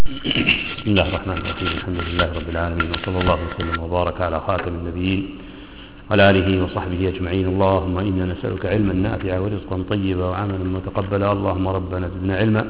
بسم الله الرحمن الرحيم. الحمد لله رب العالمين، وصلى الله وسلم وبارك على خاتم النبيين وعلى آله وصحبه أجمعين. اللهم إنا نسألك علما نافعا ورزقا طيبا وعملا متقبلا. اللهم ربنا زدنا علما.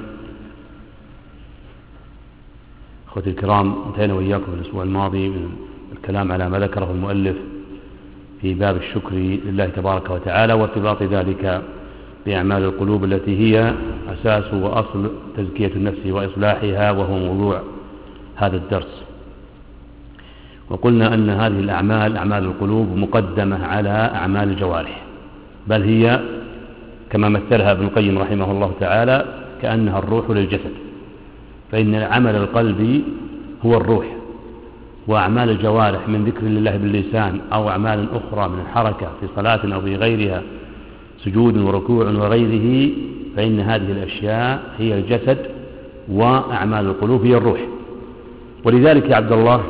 أخوتي الكرام، انتهينا وإياكم الأسبوع الماضي من الكلام على ما ذكره المؤلف في باب الشكر لله تبارك وتعالى، وارتباط ذلك بأعمال القلوب التي هي أساس وأصل تزكية النفس وإصلاحها، وهو موضوع هذا الدرس. وقلنا أن هذه الأعمال، أعمال القلوب، مقدمة على أعمال الجوارح، بل هي كما مثلها ابن القيم رحمه الله تعالى كأنها الروح للجسد، فإن عمل القلب هو الروح، وأعمال الجوارح من ذكر لله باللسان أو أعمال أخرى من الحركة في صلاة أو في غيرها، سجود وركوع وغيره، فإن هذه الأشياء هي الجسد، وأعمال القلوب هي الروح. ولذلك يا عبد الله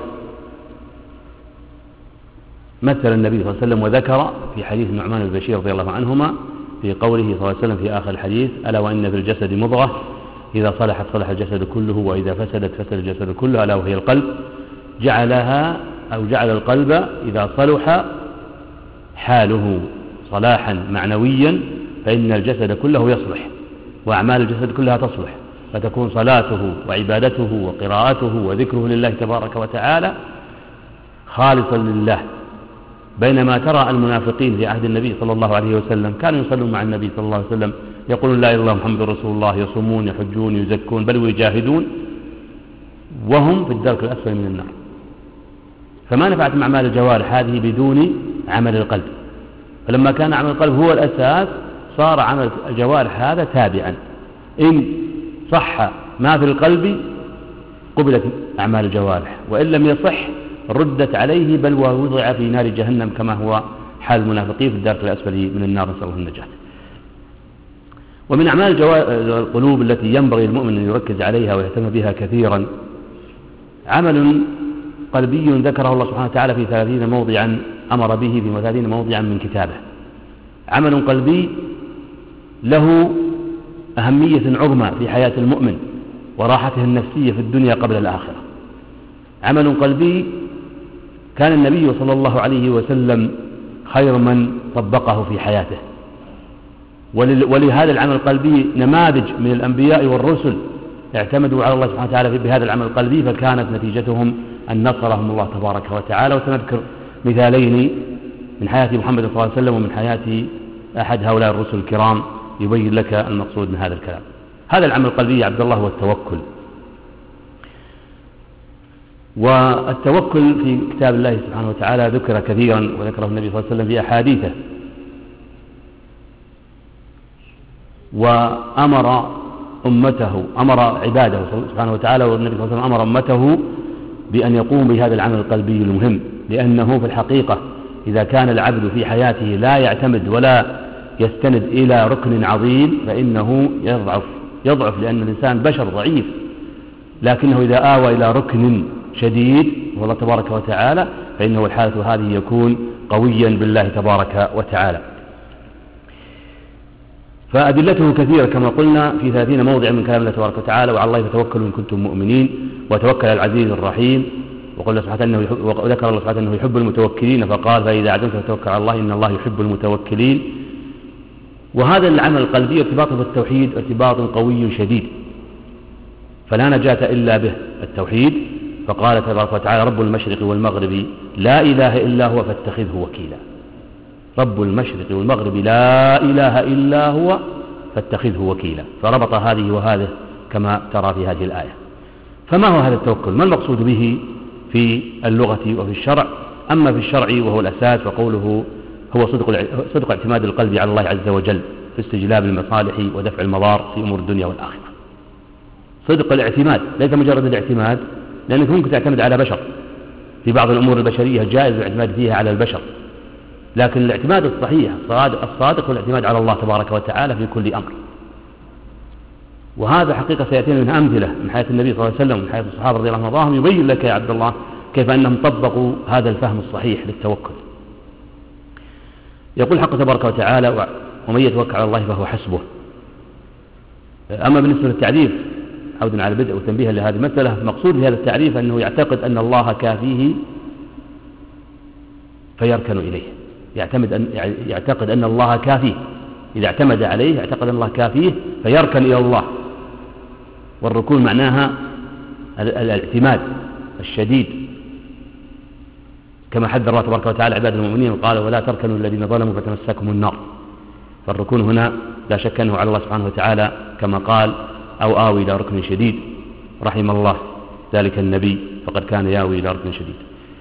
مثل النبي صلى الله عليه وسلم وذكر في حديث النعمان بن بشير رضي الله عنهما في قوله صلى الله عليه وسلم في آخر الحديث: ألا وإن في الجسد مضغة إذا صلحت صلح الجسد كله وإذا فسدت فسد الجسد كله، ألا وهي القلب. جعلها أو جعل القلب إذا صلح حاله صلاحا معنويا، فإن الجسد كله يصلح، وأعمال الجسد كلها تصلح، فتكون صلاته وعبادته وقراءته وذكره لله تبارك وتعالى خالصا لله. بينما ترى المنافقين في عهد النبي صلى الله عليه وسلم كانوا يصلون مع النبي صلى الله عليه وسلم، يقولون لا إله إلا الله محمد رسول الله، يصومون يحجون يزكون بل ويجاهدون، وهم في الدرك الأسفل من النار. فما نفعت أعمال الجوارح هذه بدون عمل القلب، فلما كان عمل القلب هو الأساس صار عمل الجوارح هذا تابعا. إن صح ما في القلب قبلت أعمال الجوارح، وإن لم يصح ردت عليه بل ووضع في نار جهنم، كما هو حال المنافقين في الدرك الأسفل من النار، نسأل الله النجاة. ومن أعمال القلوب التي ينبغي المؤمن أن يركز عليها ويهتم بها كثيرا عمل قلبي ذكره الله سبحانه وتعالى في 30 موضعا، أمر به في 30 موضعا من كتابه. عمل قلبي له أهمية عظمى في حياة المؤمن وراحته النفسية في الدنيا قبل الآخرة. عمل قلبي كان النبي صلى الله عليه وسلم خير من طبقه في حياته، ولهذا العمل القلبي نماذج من الأنبياء والرسل اعتمدوا على الله سبحانه وتعالى بهذا العمل القلبي، فكانت نتيجتهم أن نصرهم الله تبارك وتعالى. وسنذكر مثالين من حياة محمد صلى الله عليه وسلم ومن حياة أحد هؤلاء الرسل الكرام يبين لك المقصود من هذا الكلام. هذا العمل القلبي يا عبد الله هو التوكل. والتوكل في كتاب الله سبحانه وتعالى ذكر كثيرا، وذكره النبي صلى الله عليه وسلم في أحاديثه، وأمر أمته، أمر عباده سبحانه وتعالى، والنبي صلى الله عليه وسلم أمر أمته بأن يقوم بهذا العمل القلبي المهم، لأنه في الحقيقة إذا كان العبد في حياته لا يعتمد ولا يستند إلى ركن عظيم فإنه يضعف، لأن الإنسان بشر ضعيف، لكنه إذا آوى إلى ركن شديد والله تبارك وتعالى فإنه الحالة هذه يكون قويا بالله تبارك وتعالى. فأدلته كثيرة كما قلنا في 30 موضع من كلام الله تبارك وتعالى: وعلى الله فتوكلوا إن كنتم مؤمنين، وتوكل على العزيز الرحيم، وذكر الله سبحانه أنه يحب المتوكلين، فقال: فإذا عزمت فتوكل على الله إن الله يحب المتوكلين. وهذا العمل القلبي ارتباطه بالتوحيد ارتباط قوي شديد، فلا نجاة إلا به التوحيد. فقال تبارك وتعالى: رب المشرق والمغرب لا إله إلا هو فاتخذه وكيلا. رب المشرق والمغرب لا إله إلا هو فاتخذه وكيلا، فربط هذه وهذه كما ترى في هذه الآية. فما هو هذا التوكل؟ ما المقصود به في اللغة وفي الشرع؟ أما في الشرع وهو الأساس، وقوله هو صدق اعتماد القلب على الله عز وجل في استجلاب المصالح ودفع المضار في أمور الدنيا والآخرة. صدق الاعتماد ليس مجرد الاعتماد، لأنك ممكن تعتمد على بشر في بعض الأمور البشرية جائز الاعتماد فيها على البشر، لكن الاعتماد الصحيح الصادق هو الاعتماد على الله تبارك وتعالى في كل أمر. وهذا حقيقة سيأتينا من أمثلة من حياة النبي صلى الله عليه وسلم ومن حياة الصحابة رضي الله عنهم، يبين لك يا عبد الله كيف أنهم طبقوا هذا الفهم الصحيح للتوكل. يقول حق تبارك وتعالى: ومن يتوكل على الله فهو حسبه. أما بالنسبة للتعريف عودا على البدء وتنبيها لهذه المسألة. مقصود بهذا التعريف أنه يعتقد أن الله كافيه فيركن إليه، يعتقد أن الله كافيه، إذا اعتمد عليه يعتقد أن الله كافيه فيركن إلى الله. والركون معناها الاعتماد الشديد، كما حذر الله تبارك وتعالى عباد المؤمنين وقال ولا تركنوا الذين ظلموا فتمسكهم النار. فالركون هنا لا شك أنه على الله سبحانه وتعالى كما قال أو آوي إلى ركن شديد، رحم الله ذلك النبي فقد كان ياوي إلى ركن شديد.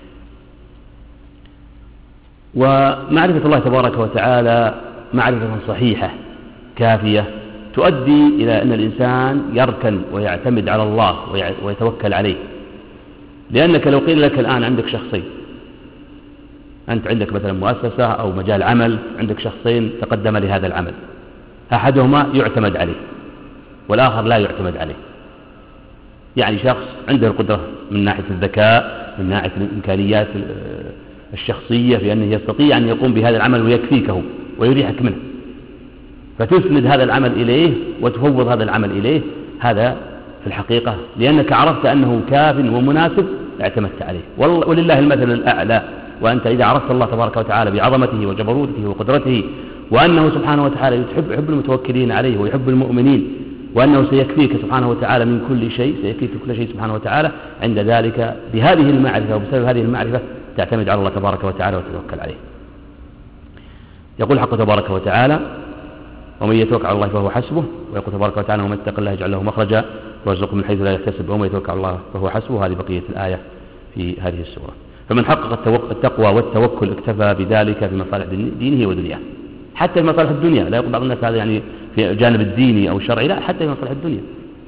ومعرفة الله تبارك وتعالى معرفة صحيحة كافية تؤدي إلى أن الإنسان يركن ويعتمد على الله ويتوكل عليه. لأنك لو قيل لك الآن عندك شخصين، أنت عندك مثلا مؤسسة أو مجال عمل، عندك شخصين تقدم لهذا العمل، أحدهما يعتمد عليه والآخر لا يعتمد عليه. يعني شخص عنده القدرة من ناحية الذكاء، من ناحية الإمكانيات الشخصية في أنه يستطيع أن يقوم بهذا العمل ويكفيكه ويريحك منه، فتسند هذا العمل إليه وتفوض هذا العمل إليه. هذا في الحقيقة لأنك عرفت أنه كاف ومناسب اعتمدت عليه. ولله المثل الأعلى. وأنت إذا عرفت الله تبارك وتعالى بعظمته وجبروته وقدرته، وأنه سبحانه وتعالى يحب المتوكلين عليه ويحب المؤمنين، وأنه سيكفيك سبحانه وتعالى من كل شيء، سيكفيك كل شيء سبحانه وتعالى، عند ذلك بهذه المعرفة وبسبب هذه المعرفة تعتمد على الله تبارك وتعالى وتتوكل عليه. يقول الحق تبارك وتعالى ومن يتوكل على الله فهو حسبه، ويقول تبارك وتعالى ومن يتق الله يجعل له مخرجا ويرزقه من حيث لا يحتسب ومن يتوكل على الله فهو حسبه. هذه بقية الآية في هذه السورة. فمن حقق التقوى والتوكل اكتفى بذلك في مصالح دينه ودنياه. حتى في مصالح الدنيا، لا يقول بعض الناس هذا يعني في الجانب الديني أو الشرعي، لا، حتى في مصالح الدنيا،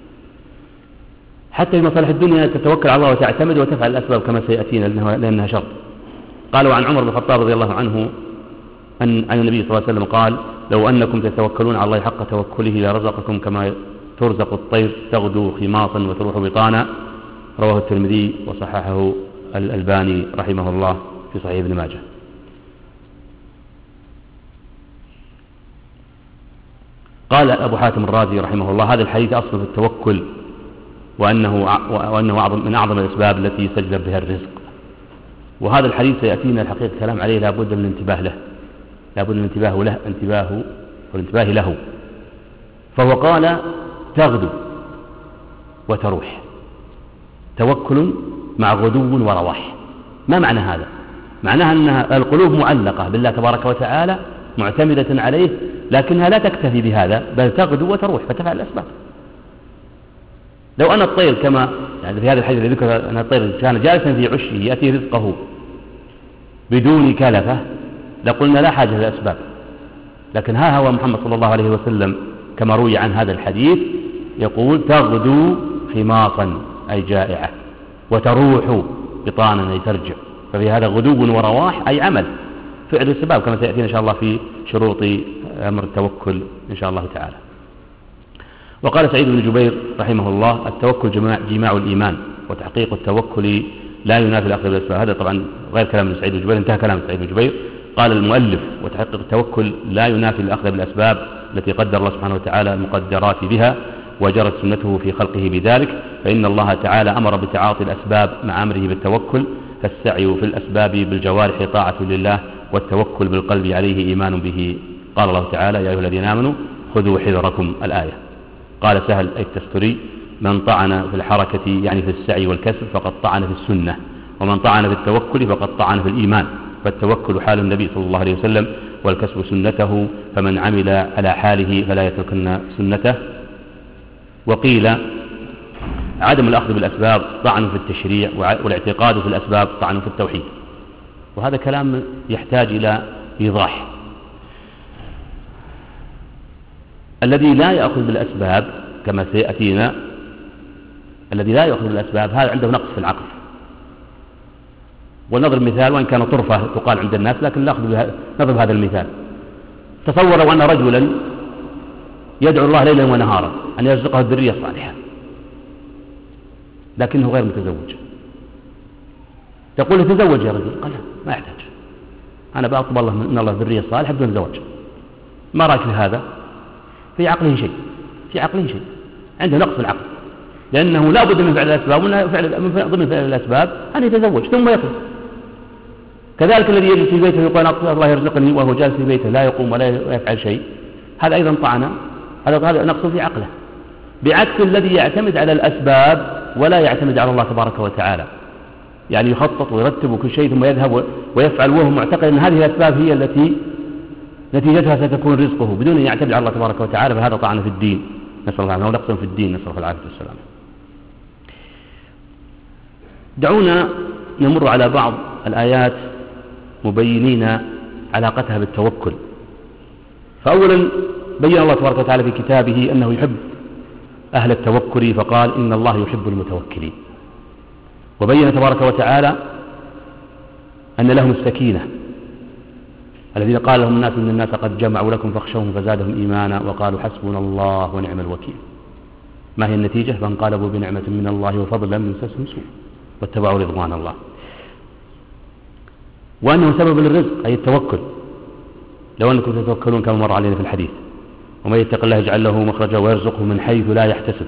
حتى في مصالح الدنيا تتوكل على الله وتعتمد وتفعل الأسباب كما سيأتينا لأنها شرط. قالوا عن عمر بن الخطاب رضي الله عنه عن النبي صلى الله عليه وسلم قال لو أنكم تتوكلون على الله حق توكله لرزقكم كما ترزق الطير تغدو خماصا وتروح بطانا. رواه الترمذي وصححه الألباني رحمه الله في صحيح ابن ماجه. قال أبو حاتم الرازي رحمه الله هذا الحديث أصل في التوكل، وأنه من أعظم الأسباب التي يستجلب بها الرزق. وهذا الحديث سيأتينا الحقيقة كلام عليه لا بد من الانتباه له، لا بد من الانتباه له. فهو قال تغدو وتروح، توكل مع غدو ورواح. ما معنى هذا؟ معناها أن القلوب معلقة بالله تبارك وتعالى معتمدة عليه، لكنها لا تكتفي بهذا بل تغدو وتروح فتفعل الأسباب. لو أن الطير كما يعني في هذا الحديث الذي ذكر أن الطير كان جالسا في عشه يأتي رزقه بدون كلفة لقلنا لا حاجة للأسباب، لكن ها هو محمد صلى الله عليه وسلم كما روي عن هذا الحديث يقول تغدو خماصا أي جائعة وتروح بطانا أي ترجع. ففي هذا غدو ورواح أي عمل فعل السباب كما سيأتينا إن شاء الله في شروط أمر التوكل إن شاء الله تعالى. وقال سعيد بن جبير رحمه الله التوكل جماع الإيمان، وتحقيق التوكل لا ينافي الأخذ بالأسباب. هذا طبعا غير كلام من سعيد بن جبير، انتهى كلام سعيد بن جبير. قال المؤلف وتحقيق التوكل لا ينافي الأخذ بالأسباب التي قدر الله سبحانه وتعالى المقدرات بها وجرت سنته في خلقه بذلك، فإن الله تعالى أمر بتعاطي الأسباب مع أمره بالتوكل، فالسعي في الأسباب بالجوارح طاعة لله، والتوكل بالقلب عليه إيمان به. قال الله تعالى يا أيها الذين آمنوا خذوا حذركم الآية. قال سهل أي التستري من طعن في الحركة يعني في السعي والكسب فقد طعن في السنة، ومن طعن في التوكل فقد طعن في الإيمان. فالتوكل حال النبي صلى الله عليه وسلم والكسب سنته، فمن عمل على حاله فلا يتركن سنته. وقيل عدم الأخذ بالأسباب طعن في التشريع، والاعتقاد في الأسباب طعن في التوحيد. وهذا كلام يحتاج إلى إيضاح. الذي لا يأخذ بالأسباب كما سيأتينا، الذي لا يأخذ بالأسباب هذا عنده نقص في العقل. ونضرب مثال وإن كان طرفة تقال عند الناس، لكن نضرب هذا المثال. تصوروا أن رجلا يدعو الله ليلا ونهارا أن يرزقه الذرية الصالحة، لكنه غير متزوج. تقول له تزوج يا رجل، قال لا ما يحتاج، أنا بأطلب الله من الله الذرية الصالحة بدون زواج. ما رأيك في هذا؟ في عقله شيء، عنده نقص العقل. لأنه لا بد من فعل الأسباب، ضمن فعل الأسباب أن يتزوج ثم يطلب. كذلك الذي يجلس في بيته يقول الله يرزقني وهو جالس في بيته لا يقوم ولا يفعل شيء، هذا أيضا طعن، هذا نقص في عقله، بعكس الذي يعتمد على الأسباب ولا يعتمد على الله تبارك وتعالى، يعني يخطط ويرتب كل شيء ثم يذهب ويفعل وهو معتقد أن هذه الأسباب هي التي نتيجتها ستكون رزقه بدون أن يعتمد على الله تبارك وتعالى، فهذا طعن في الدين، نسأل الله العافية، ونقص في الدين، نسأل الله العافية والسلام. دعونا نمر على بعض الآيات مبينين علاقتها بالتوكل. فأولا بين الله تبارك وتعالى في كتابه أنه يحب أهل التوكل، فقال إن الله يحب المتوكلين. وبين تبارك وتعالى أن لهم السكينة، الذين قال لهم الناس إن الناس قد جمعوا لكم فاخشوهم فزادهم إيمانا وقالوا حسبنا الله ونعم الوكيل. ما هي النتيجة؟ فانقلبوا بنعمة من الله وفضل لم يمسسهم سوء واتبعوا رضوان الله. وأنه سبب للرزق أي التوكل، لو أنكم تتوكلون كما مر علينا في الحديث، ومن يتق الله يجعل له مخرجا ويرزقه من حيث لا يحتسب.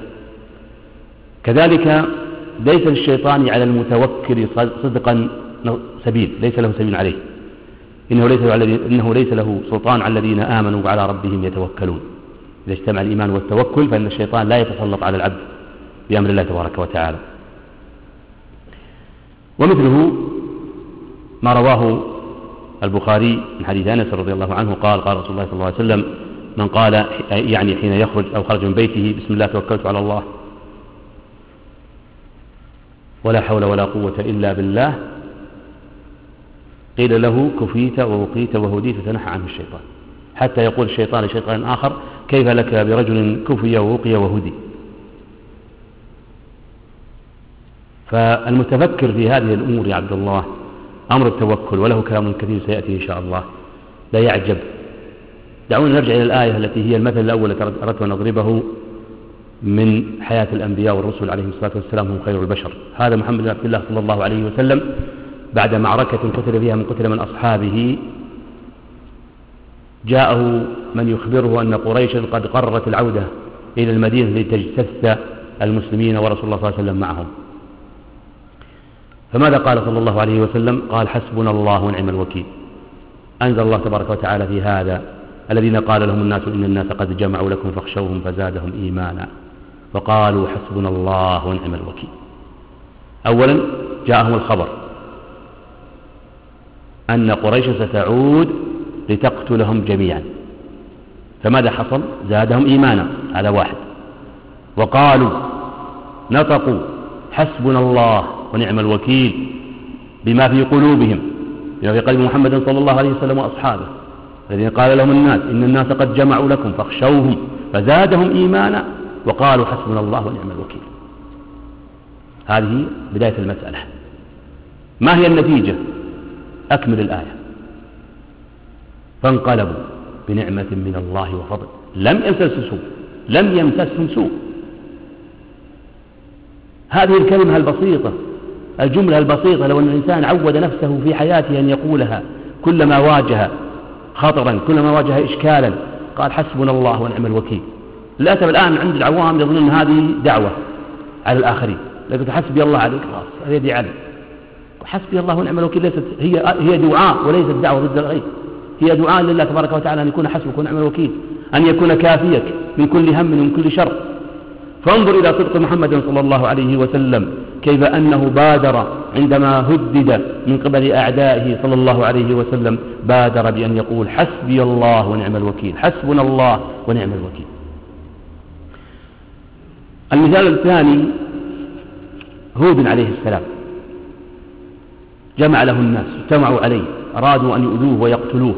كذلك ليس للشيطان على المتوكل صدقا سبيل، ليس له سبيل عليه، إنه ليس له سلطان على الذين آمنوا وعلى ربهم يتوكلون. إذا اجتمع الإيمان والتوكل فإن الشيطان لا يتسلط على العبد بأمر الله تبارك وتعالى. ومثله ما رواه البخاري من حديث أنس رضي الله عنه قال قال رسول الله صلى الله عليه وسلم: من قال يعني حين يخرج أو خرج من بيته بسم الله توكلت على الله ولا حول ولا قوة إلا بالله، قيل له كفيت ووقيت وهديت تنحى عنه الشيطان، حتى يقول الشيطان لشيطان آخر: كيف لك برجل كفي ووقي وهدي؟ فالمتفكر في هذه الأمور يا عبد الله أمر التوكل، وله كلام كثير سيأتي إن شاء الله لا يعجب. دعونا نرجع إلى الآية التي هي المثل الأول التي أردت أن أضربه من حياة الأنبياء والرسل عليهم الصلاة والسلام، هم خير البشر. هذا محمد بن عبد الله صلى الله عليه وسلم بعد معركة قتل فيها من أصحابه، جاءه من يخبره أن قريشا قد قررت العودة إلى المدينة لتجتث المسلمين ورسول الله صلى الله عليه وسلم معهم. فماذا قال صلى الله عليه وسلم؟ قال: حسبنا الله ونعم الوكيل. أنزل الله تبارك وتعالى في هذا: الذين قال لهم الناس إن الناس قد جمعوا لكم فاخشوهم فزادهم إيمانا وقالوا حسبنا الله ونعم الوكيل. أولا جاءهم الخبر أن قريش ستعود لتقتلهم جميعا، فماذا حصل؟ زادهم إيمانا، هذا واحد. وقالوا نطقوا حسبنا الله ونعم الوكيل بما في قلوبهم، بما في قلب محمد صلى الله عليه وسلم وأصحابه، الذين قال لهم الناس إن الناس قد جمعوا لكم فاخشوهم فزادهم إيمانا وقالوا حسبنا الله ونعم الوكيل. هذه بداية المسألة. ما هي النتيجة؟ أكمل الآية: فانقلبوا بنعمة من الله وفضل لم يمسسهم سوء. هذه الكلمة البسيطة، الجملة البسيطة، لو أن الإنسان عود نفسه في حياته أن يقولها كلما واجه خطرا، كلما واجه إشكالا، قال حسبنا الله ونعم الوكيل. للأسف الآن عند العوام يظنون هذه دعوة على الآخرين، لكن حسبي الله عليك خلاص هذه دي علم. حسبي الله ونعم الوكيل ليست هي دعاء وليست دعوة ضد الغير، هي دعاء لله تبارك وتعالى أن يكون حسبك ونعم الوكيل، أن يكون كافيك من كل هم ومن كل شر. فانظر إلى صدق محمد صلى الله عليه وسلم، كيف أنه بادر عندما هدد من قبل أعدائه صلى الله عليه وسلم، بادر بأن يقول حسبي الله ونعم الوكيل، حسبنا الله ونعم الوكيل. المثال الثاني هود عليه السلام، جمع له الناس اجتمعوا عليه، أرادوا أن يؤذوه ويقتلوه،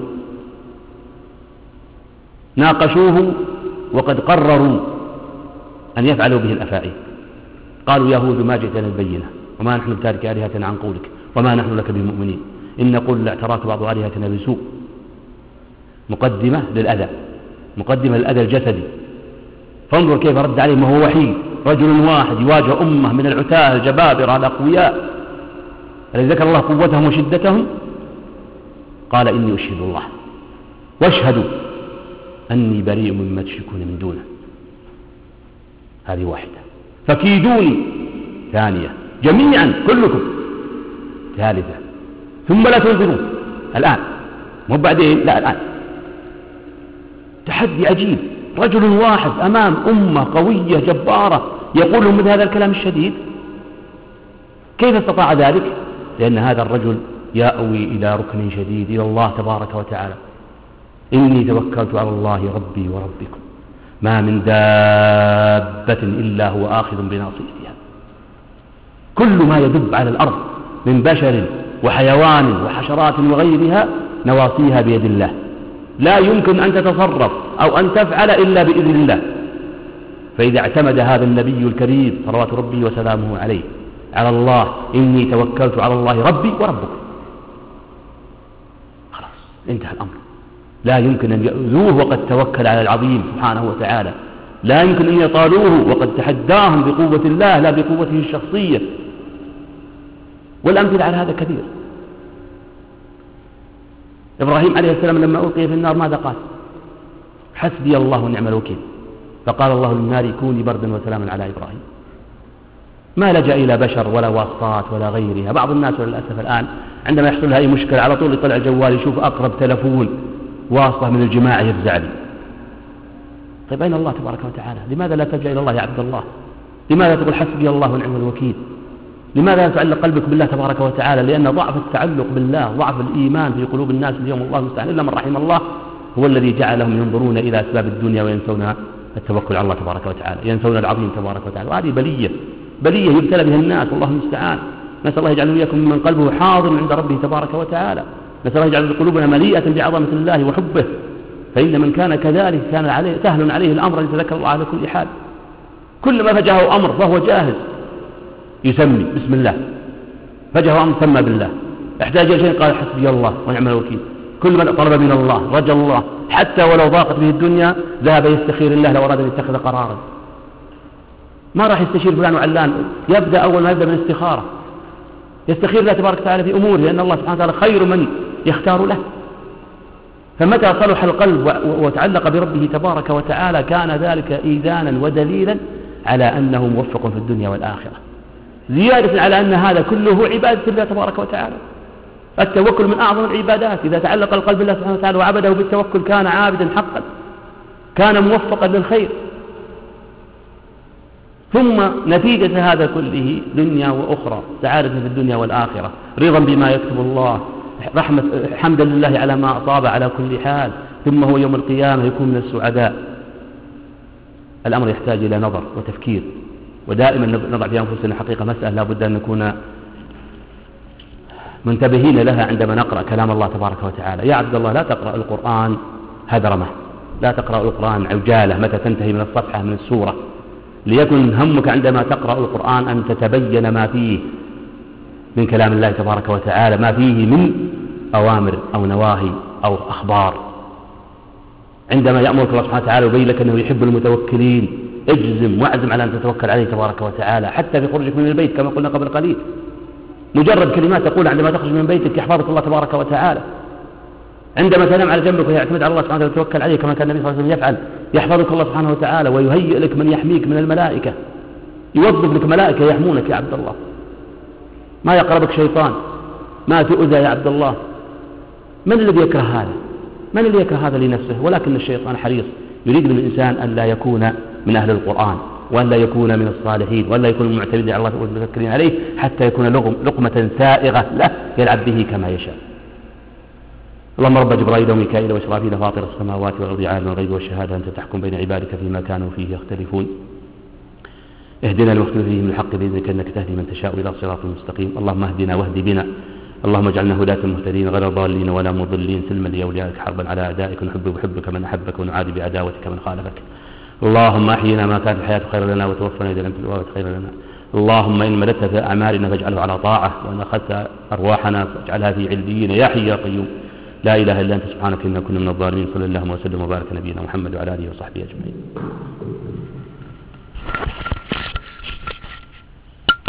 ناقشوه وقد قرروا أن يفعلوا به الأفاعيل. قالوا يا هود ما جئتنا البينة وما نحن بتارك آلهتنا عن قولك وما نحن لك بمؤمنين إن نقول لاعتراك بعض آلهتنا بسوء. مقدمة للأذى الجسدي. فانظر كيف رد عليهم وهو وحيد، رجل واحد يواجه أمة من العتاة الجبابرة الأقوياء الذي ذكر الله قوتهم وشدتهم. قال إني أشهد الله واشهدوا أني بريء مما تشركون من دونه. هذه واحدة. فكيدوني ثانية جميعا كلكم ثالثة ثم لا تنظرون. الآن مو بعدين، لا الآن. تحدي عجيب، رجل واحد أمام أمة قوية جبارة يقول لهم مثل هذا الكلام الشديد. كيف استطاع ذلك؟ لأن هذا الرجل يأوي إلى ركن شديد إلى الله تبارك وتعالى. إني توكلت على الله ربي وربكم ما من دابة إلا هو آخذ بناصيتها. كل ما يدب على الأرض من بشر وحيوان وحشرات وغيرها نواصيها بيد الله، لا يمكن أن تتصرف أو أن تفعل إلا بإذن الله. فإذا اعتمد هذا النبي الكريم صلوات ربي وسلامه عليه على الله، إني توكلت على الله ربي وربكم، خلاص انتهى الأمر. لا يمكن أن يؤذوه وقد توكل على العظيم سبحانه وتعالى، لا يمكن أن يطالوه وقد تحداهم بقوة الله لا بقوته الشخصية. والأمثلة على هذا كثير. إبراهيم عليه السلام لما ألقي في النار ماذا قال؟ حسبي الله ونعم الوكيل. فقال الله للنار كوني بردا وسلاما على إبراهيم. ما لجأ إلى بشر ولا واسطات ولا غيرها. بعض الناس للأسف الآن عندما يحصل لها أي مشكلة على طول يطلع الجوال يشوف أقرب تلفون واسطة من الجماعة يفزع لي. طيب أين الله تبارك وتعالى؟ لماذا لا تلجأ إلى الله يا عبد الله؟ لماذا تقول حسبي الله ونعم الوكيل؟ لماذا لا تعلق قلبك بالله تبارك وتعالى؟ لأن ضعف التعلق بالله، ضعف الإيمان في قلوب الناس اليوم الله المستعان إلا من رحم الله هو الذي جعلهم ينظرون إلى أسباب الدنيا وينسون التوكل على الله تبارك وتعالى، ينسون العظيم تبارك وتعالى. وهذه بلية يبتلى بها الناس والله المستعان. نسأل الله يجعلنا وإياكم من قلبه حاضر عند ربه تبارك وتعالى. نسأل الله يجعل قلوبنا مليئة بعظمة الله وحبه، فإن من كان كذلك كان عليه سهل عليه الأمر أن يتذكر الله على كل حال. كل ما فجأه أمر فهو جاهز يسمي بسم الله، فجأه أمر سمى بالله، احتاج إلى شيء قال حسبي الله ونعم الوكيل. كل من طلب من الله رجى الله، حتى ولو ضاقت به الدنيا ذهب يستخير الله لو أراد أن يتخذ قرارا. ما راح يستشير فلان وعلان، يبدأ أول ما يبدأ من الاستخارة، يستخير الله تبارك وتعالى في أموره، لأن الله سبحانه وتعالى خير من يختار له. فمتى صلح القلب وتعلق بربه تبارك وتعالى كان ذلك إيذانا ودليلا على أنه موفق في الدنيا والآخرة، زيادة على أن هذا كله عبادة الله تبارك وتعالى. التوكل من أعظم العبادات. إذا تعلق القلب بالله سبحانه وتعالى وعبده بالتوكل كان عابدا حقا، كان موفقا للخير. ثم نتيجة هذا كله دنيا وأخرى، سعادة في الدنيا والآخرة، رضا بما يكتب الله، رحمة حمدا لله على ما أصاب على كل حال، ثم هو يوم القيامة يكون من السعداء. الأمر يحتاج إلى نظر وتفكير، ودائما نضع في أنفسنا حقيقة مسألة لا بد أن نكون منتبهين لها عندما نقرأ كلام الله تبارك وتعالى. يا عبد الله لا تقرأ القرآن هدرمة، لا تقرأ القرآن عجالة متى تنتهي من الصفحة من السورة، ليكن همك عندما تقرأ القرآن أن تتبين ما فيه من كلام الله تبارك وتعالى، ما فيه من أوامر أو نواهي أو أخبار. عندما يأمرك الله سبحانه وتعالى ويبين لك أنه يحب المتوكلين، اجزم واعزم على أن تتوكل عليه تبارك وتعالى، حتى في خروجك من البيت كما قلنا قبل قليل. مجرد كلمات تقول عندما تخرج من بيتك يحفظك الله تبارك وتعالى. عندما تنام على جنبك ويعتمد على الله سبحانه وتعالى وتوكل عليه كما كان النبي صلى الله عليه وسلم يفعل، يحفظك الله سبحانه وتعالى ويهيئ لك من يحميك من الملائكة، يوظف لك ملائكة يحمونك يا عبد الله. ما يقربك شيطان، ما تؤذى يا عبد الله. من الذي يكره هذا؟ من الذي يكره هذا لنفسه؟ ولكن الشيطان حريص، يريد من الإنسان أن لا يكون من أهل القرآن، وأن لا يكون من الصالحين، وأن لا يكون معتمدا على الله والمتوكلين عليه، حتى يكون لقمة سائغة له يلعب به كما يشاء. اللهم رب جبرائيل وميكائيل وإسرافيل فاطر السماوات والأرض عالم الغيب والشهادة، أنت تحكم بين عبادك فيما كانوا فيه يختلفون. اهدنا المختلف فيه من الحق بإذنك إنك تهدي من تشاء إلى صراط مستقيم. اللهم اهدنا واهد بنا، اللهم اجعلنا هداة مهتدين غير ضالين ولا مضلين، سلما لأوليائك حربا على أعدائك، ونحب بحبك من أحبك ونعادي بعداوتك من خالفك. اللهم أحينا ما كانت الحياة خيرا لنا، وتوفنا إذا لم تكن الوفاة خيرا لنا. اللهم إن مددت في أعمالنا فاجعله على طاعة، وإن أخذت أرواحنا فاجعلها في عليين يا حي يا قيوم. لا إله إلا أنت سبحانك إنا كنا من الظالمين. صلى الله وسلم وبارك نبينا محمد وعلى آله وصحبه أجمعين.